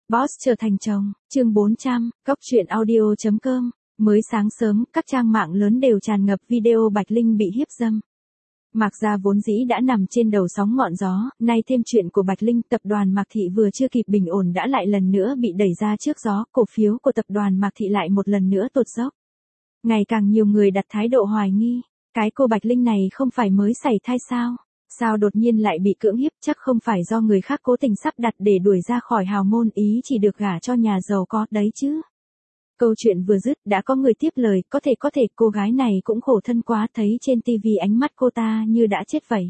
Boss trở thành chồng, chương 400, Cóc truyện audio.com. Mới sáng sớm, các trang mạng lớn đều tràn ngập video Bạch Linh bị hiếp dâm. Mạc Gia vốn dĩ đã nằm trên đầu sóng ngọn gió, nay thêm chuyện của Bạch Linh, tập đoàn Mạc Thị vừa chưa kịp bình ổn đã lại lần nữa bị đẩy ra trước gió, cổ phiếu của tập đoàn Mạc Thị lại một lần nữa tụt dốc. Ngày càng nhiều người đặt thái độ hoài nghi, cái cô Bạch Linh này không phải mới sảy thai sao? Sao đột nhiên lại bị cưỡng hiếp, chắc không phải do người khác cố tình sắp đặt để đuổi ra khỏi hào môn, ý chỉ được gả cho nhà giàu có đấy chứ. Câu chuyện vừa dứt đã có người tiếp lời, có thể cô gái này cũng khổ thân quá, thấy trên tivi ánh mắt cô ta như đã chết vậy.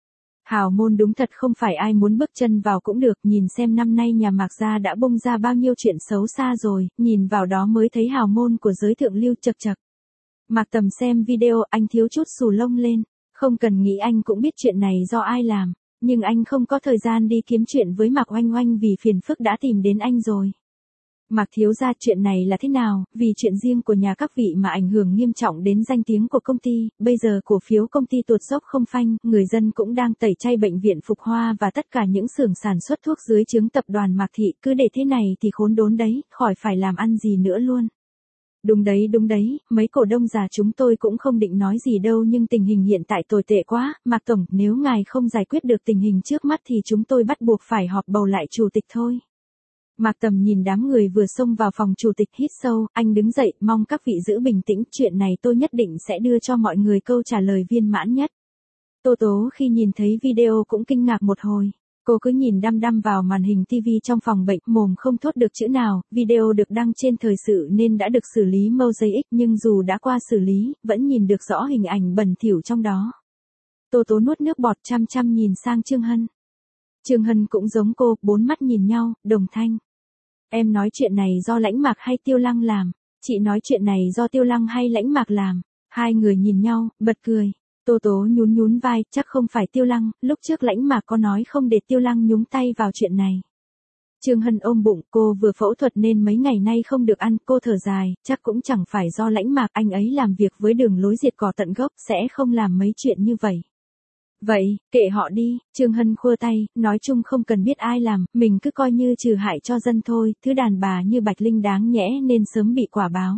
Hào môn đúng thật không phải ai muốn bước chân vào cũng được, nhìn xem năm nay nhà Mạc Gia đã bung ra bao nhiêu chuyện xấu xa rồi, nhìn vào đó mới thấy hào môn của giới thượng lưu chật chật. Mạc Tầm xem video, anh thiếu chút xù lông lên. Không cần nghĩ anh cũng biết chuyện này do ai làm, nhưng anh không có thời gian đi kiếm chuyện với Mạc Oanh Oanh vì phiền phức đã tìm đến anh rồi. Mạc thiếu gia, chuyện này là thế nào? Vì chuyện riêng của nhà các vị mà ảnh hưởng nghiêm trọng đến danh tiếng của công ty, bây giờ cổ phiếu công ty tụt dốc không phanh, người dân cũng đang tẩy chay bệnh viện Phục Hoa và tất cả những xưởng sản xuất thuốc dưới trướng tập đoàn Mạc Thị, cứ để thế này thì khốn đốn đấy, khỏi phải làm ăn gì nữa luôn. Đúng đấy, mấy cổ đông già chúng tôi cũng không định nói gì đâu, nhưng tình hình hiện tại tồi tệ quá, Mạc Tổng, nếu ngài không giải quyết được tình hình trước mắt thì chúng tôi bắt buộc phải họp bầu lại chủ tịch thôi. Mạc Tầm nhìn đám người vừa xông vào phòng chủ tịch hít sâu, anh đứng dậy, mong các vị giữ bình tĩnh, chuyện này tôi nhất định sẽ đưa cho mọi người câu trả lời viên mãn nhất. Tô Tố khi nhìn thấy video cũng kinh ngạc một hồi. Cô cứ nhìn đăm đăm vào màn hình TV trong phòng bệnh, mồm không thốt được chữ nào. Video được đăng trên thời sự nên đã được xử lý mosaic, nhưng dù đã qua xử lý, vẫn nhìn được rõ hình ảnh bẩn thỉu trong đó. Tô Tố nuốt nước bọt, chăm chăm nhìn sang Trương Hân. Trương Hân cũng giống cô, bốn mắt nhìn nhau, đồng thanh. Em nói chuyện này do Lãnh Mạc hay Tiêu Lăng làm? Chị nói chuyện này do Tiêu Lăng hay Lãnh Mạc làm? Hai người nhìn nhau, bật cười. Tô Tố nhún vai, chắc không phải Tiêu Lăng, lúc trước Lãnh Mạc có nói không để Tiêu Lăng nhúng tay vào chuyện này. Trương Hân ôm bụng, cô vừa phẫu thuật nên mấy ngày nay không được ăn, cô thở dài, chắc cũng chẳng phải do Lãnh Mạc, anh ấy làm việc với đường lối diệt cỏ tận gốc, sẽ không làm mấy chuyện như vậy. Vậy, kệ họ đi, Trương Hân khua tay, nói chung không cần biết ai làm, mình cứ coi như trừ hại cho dân thôi, thứ đàn bà như Bạch Linh đáng nhẽ nên sớm bị quả báo.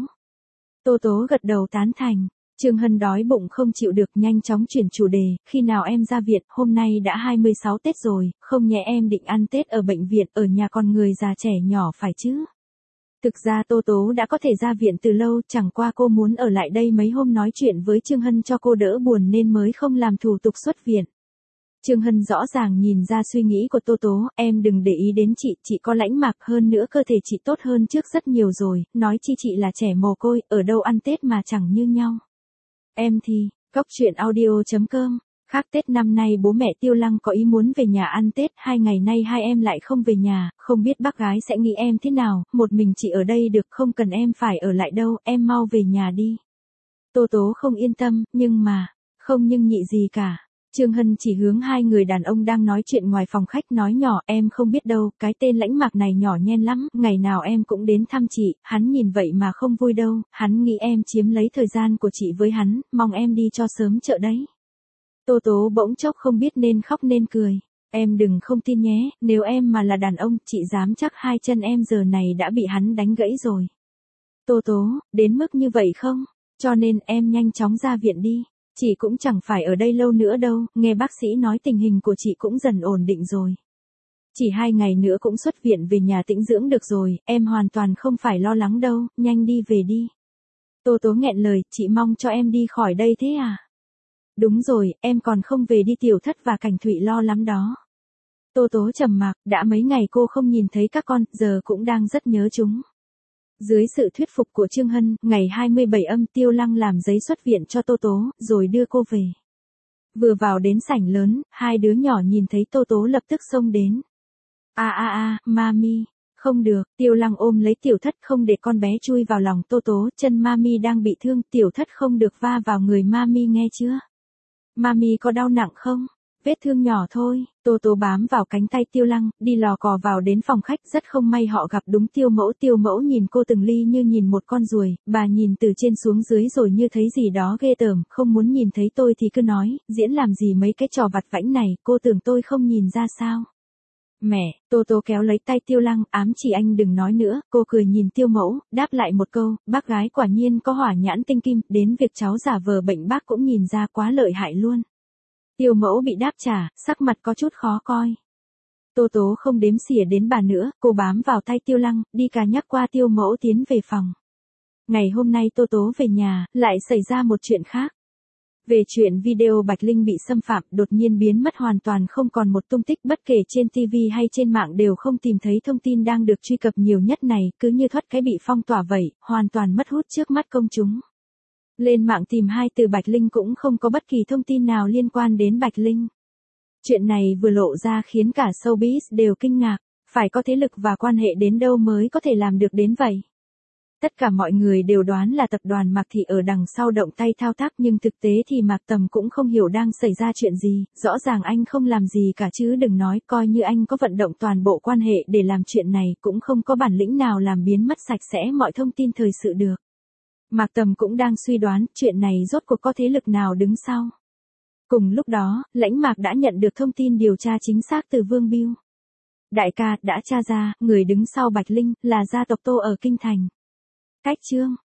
Tô Tố gật đầu tán thành. Trương Hân đói bụng không chịu được, nhanh chóng chuyển chủ đề, khi nào em ra viện, hôm nay đã 26 Tết rồi, không nhẽ em định ăn Tết ở bệnh viện, ở nhà con người già trẻ nhỏ phải chứ? Thực ra Tô Tố đã có thể ra viện từ lâu, chẳng qua cô muốn ở lại đây mấy hôm nói chuyện với Trương Hân cho cô đỡ buồn nên mới không làm thủ tục xuất viện. Trương Hân rõ ràng nhìn ra suy nghĩ của Tô Tố, em đừng để ý đến chị có Lãnh Mạc, hơn nữa cơ thể chị tốt hơn trước rất nhiều rồi, nói chi chị là trẻ mồ côi, ở đâu ăn Tết mà chẳng như nhau. Em thì, Cóc truyện audio.com, khác Tết năm nay bố mẹ Tiêu Lăng có ý muốn về nhà ăn Tết, 2 ngày nay hai em lại không về nhà, không biết bác gái sẽ nghĩ em thế nào, một mình chị ở đây được, không cần em phải ở lại đâu, em mau về nhà đi. Tô Tố không yên tâm, không nhưng nhị gì cả. Trương Hân chỉ hướng hai người đàn ông đang nói chuyện ngoài phòng khách nói nhỏ, em không biết đâu, cái tên Lãnh Mạc này nhỏ nhen lắm, ngày nào em cũng đến thăm chị, hắn nhìn vậy mà không vui đâu, hắn nghĩ em chiếm lấy thời gian của chị với hắn, mong em đi cho sớm chợ đấy. Tô Tố bỗng chốc không biết nên khóc nên cười. Em đừng không tin nhé, nếu em mà là đàn ông, chị dám chắc hai chân em giờ này đã bị hắn đánh gãy rồi. Tô Tố, đến mức như vậy không? Cho nên em nhanh chóng ra viện đi. Chị cũng chẳng phải ở đây lâu nữa đâu, nghe bác sĩ nói tình hình của chị cũng dần ổn định rồi. Chỉ 2 ngày nữa cũng xuất viện về nhà tĩnh dưỡng được rồi, em hoàn toàn không phải lo lắng đâu, nhanh đi về đi. Tô Tố nghẹn lời, chị mong cho em đi khỏi đây thế à? Đúng rồi, em còn không về đi, Tiểu Thất và Cảnh Thụy lo lắm đó. Tô Tố trầm mặc, đã mấy ngày cô không nhìn thấy các con, giờ cũng đang rất nhớ chúng. Dưới sự thuyết phục của Trương Hân, ngày 27 âm Tiêu Lăng làm giấy xuất viện cho Tô Tố, rồi đưa cô về. Vừa vào đến sảnh lớn, hai đứa nhỏ nhìn thấy Tô Tố lập tức xông đến. Mami, không được, Tiêu Lăng ôm lấy Tiểu Thất không để con bé chui vào lòng Tô Tố, chân Mami đang bị thương, Tiểu Thất không được va vào người Mami nghe chưa? Mami có đau nặng không? Vết thương nhỏ thôi. Tô Tố bám vào cánh tay Tiêu Lăng, đi lò cò vào đến phòng khách, rất không may họ gặp đúng Tiêu Mẫu nhìn cô từng ly như nhìn một con ruồi, bà nhìn từ trên xuống dưới rồi như thấy gì đó ghê tởm, không muốn nhìn thấy tôi thì cứ nói, diễn làm gì mấy cái trò vặt vãnh này, cô tưởng tôi không nhìn ra sao? Mẹ, Tô Tố kéo lấy tay Tiêu Lăng, ám chỉ anh đừng nói nữa, cô cười nhìn Tiêu Mẫu, đáp lại một câu, bác gái quả nhiên có hỏa nhãn tinh kim, đến việc cháu giả vờ bệnh bác cũng nhìn ra quá lợi hại luôn. Tiêu Mẫu bị đáp trả, sắc mặt có chút khó coi. Tô Tố không đếm xỉa đến bà nữa, cô bám vào tay Tiêu Lăng, đi cà nhắc qua Tiêu Mẫu tiến về phòng. Ngày hôm nay Tô Tố về nhà, lại xảy ra một chuyện khác. Về chuyện video Bạch Linh bị xâm phạm đột nhiên biến mất hoàn toàn không còn một tung tích, bất kể trên TV hay trên mạng đều không tìm thấy thông tin đang được truy cập nhiều nhất này, cứ như thoát cái bị phong tỏa vậy, hoàn toàn mất hút trước mắt công chúng. Lên mạng tìm hai từ Bạch Linh cũng không có bất kỳ thông tin nào liên quan đến Bạch Linh. Chuyện này vừa lộ ra khiến cả showbiz đều kinh ngạc, phải có thế lực và quan hệ đến đâu mới có thể làm được đến vậy. Tất cả mọi người đều đoán là tập đoàn Mạc Thị ở đằng sau động tay thao tác, nhưng thực tế thì Mạc Tầm cũng không hiểu đang xảy ra chuyện gì, rõ ràng anh không làm gì cả chứ đừng nói coi như anh có vận động toàn bộ quan hệ để làm chuyện này cũng không có bản lĩnh nào làm biến mất sạch sẽ mọi thông tin thời sự được. Mạc Tầm cũng đang suy đoán chuyện này rốt cuộc có thế lực nào đứng sau. Cùng lúc đó, Lãnh Mạc đã nhận được thông tin điều tra chính xác từ Vương Bưu. Đại ca đã tra ra, người đứng sau Bạch Linh là gia tộc Tô ở Kinh Thành. Cách chương